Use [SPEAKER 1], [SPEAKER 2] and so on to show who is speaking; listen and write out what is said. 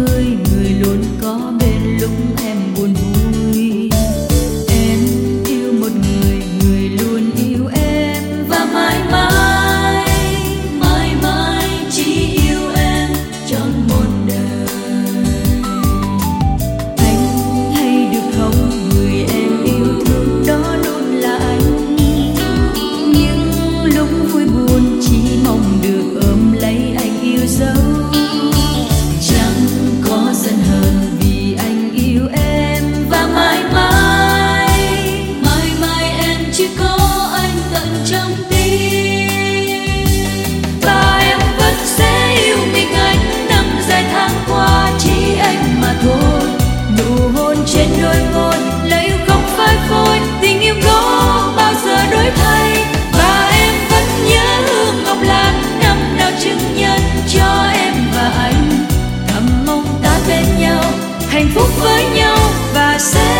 [SPEAKER 1] người, người luôn có bên lúc em buồn vui. Em yêu một người, người luôn yêu em, và mãi mãi, mãi mãi chỉ yêu em trọn một đời. Anh hay được không, người em yêu thương đó luôn là anh. Nhưng lúc vui buồn chỉ mong được ôm lấy anh yêu dấu. Chẳng có giận hờn vì anh yêu em, và mãi mãi, mãi mãi em chỉ có anh tận trong tim. Và em vẫn sẽ yêu mình anh năm dài tháng qua, chỉ anh mà thôi. Nụ hôn trên đôi môi, lời yêu không phai phôi, tình yêu có bao giờ đổi thay. Và em vẫn nhớ hương ngọc lan năm nào chứng nhân cho em và anh. Thầm mong ta bên nhau, hạnh phúc với nhau và sẽ